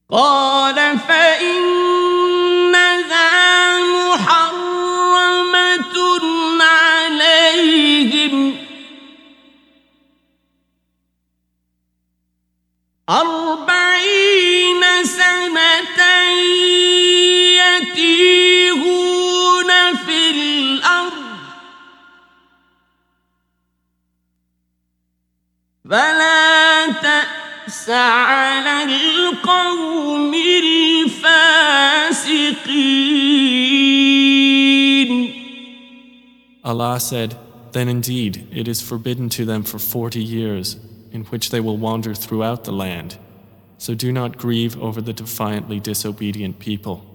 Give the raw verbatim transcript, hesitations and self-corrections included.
قال فإنها محرمة عليهم أربعين سنة يتيهون في الأرض فلا تأس على القوم الفاسقين. Allah said, then indeed it is forbidden to them for forty years, in which they will wander throughout the land. So do not grieve over the defiantly disobedient people.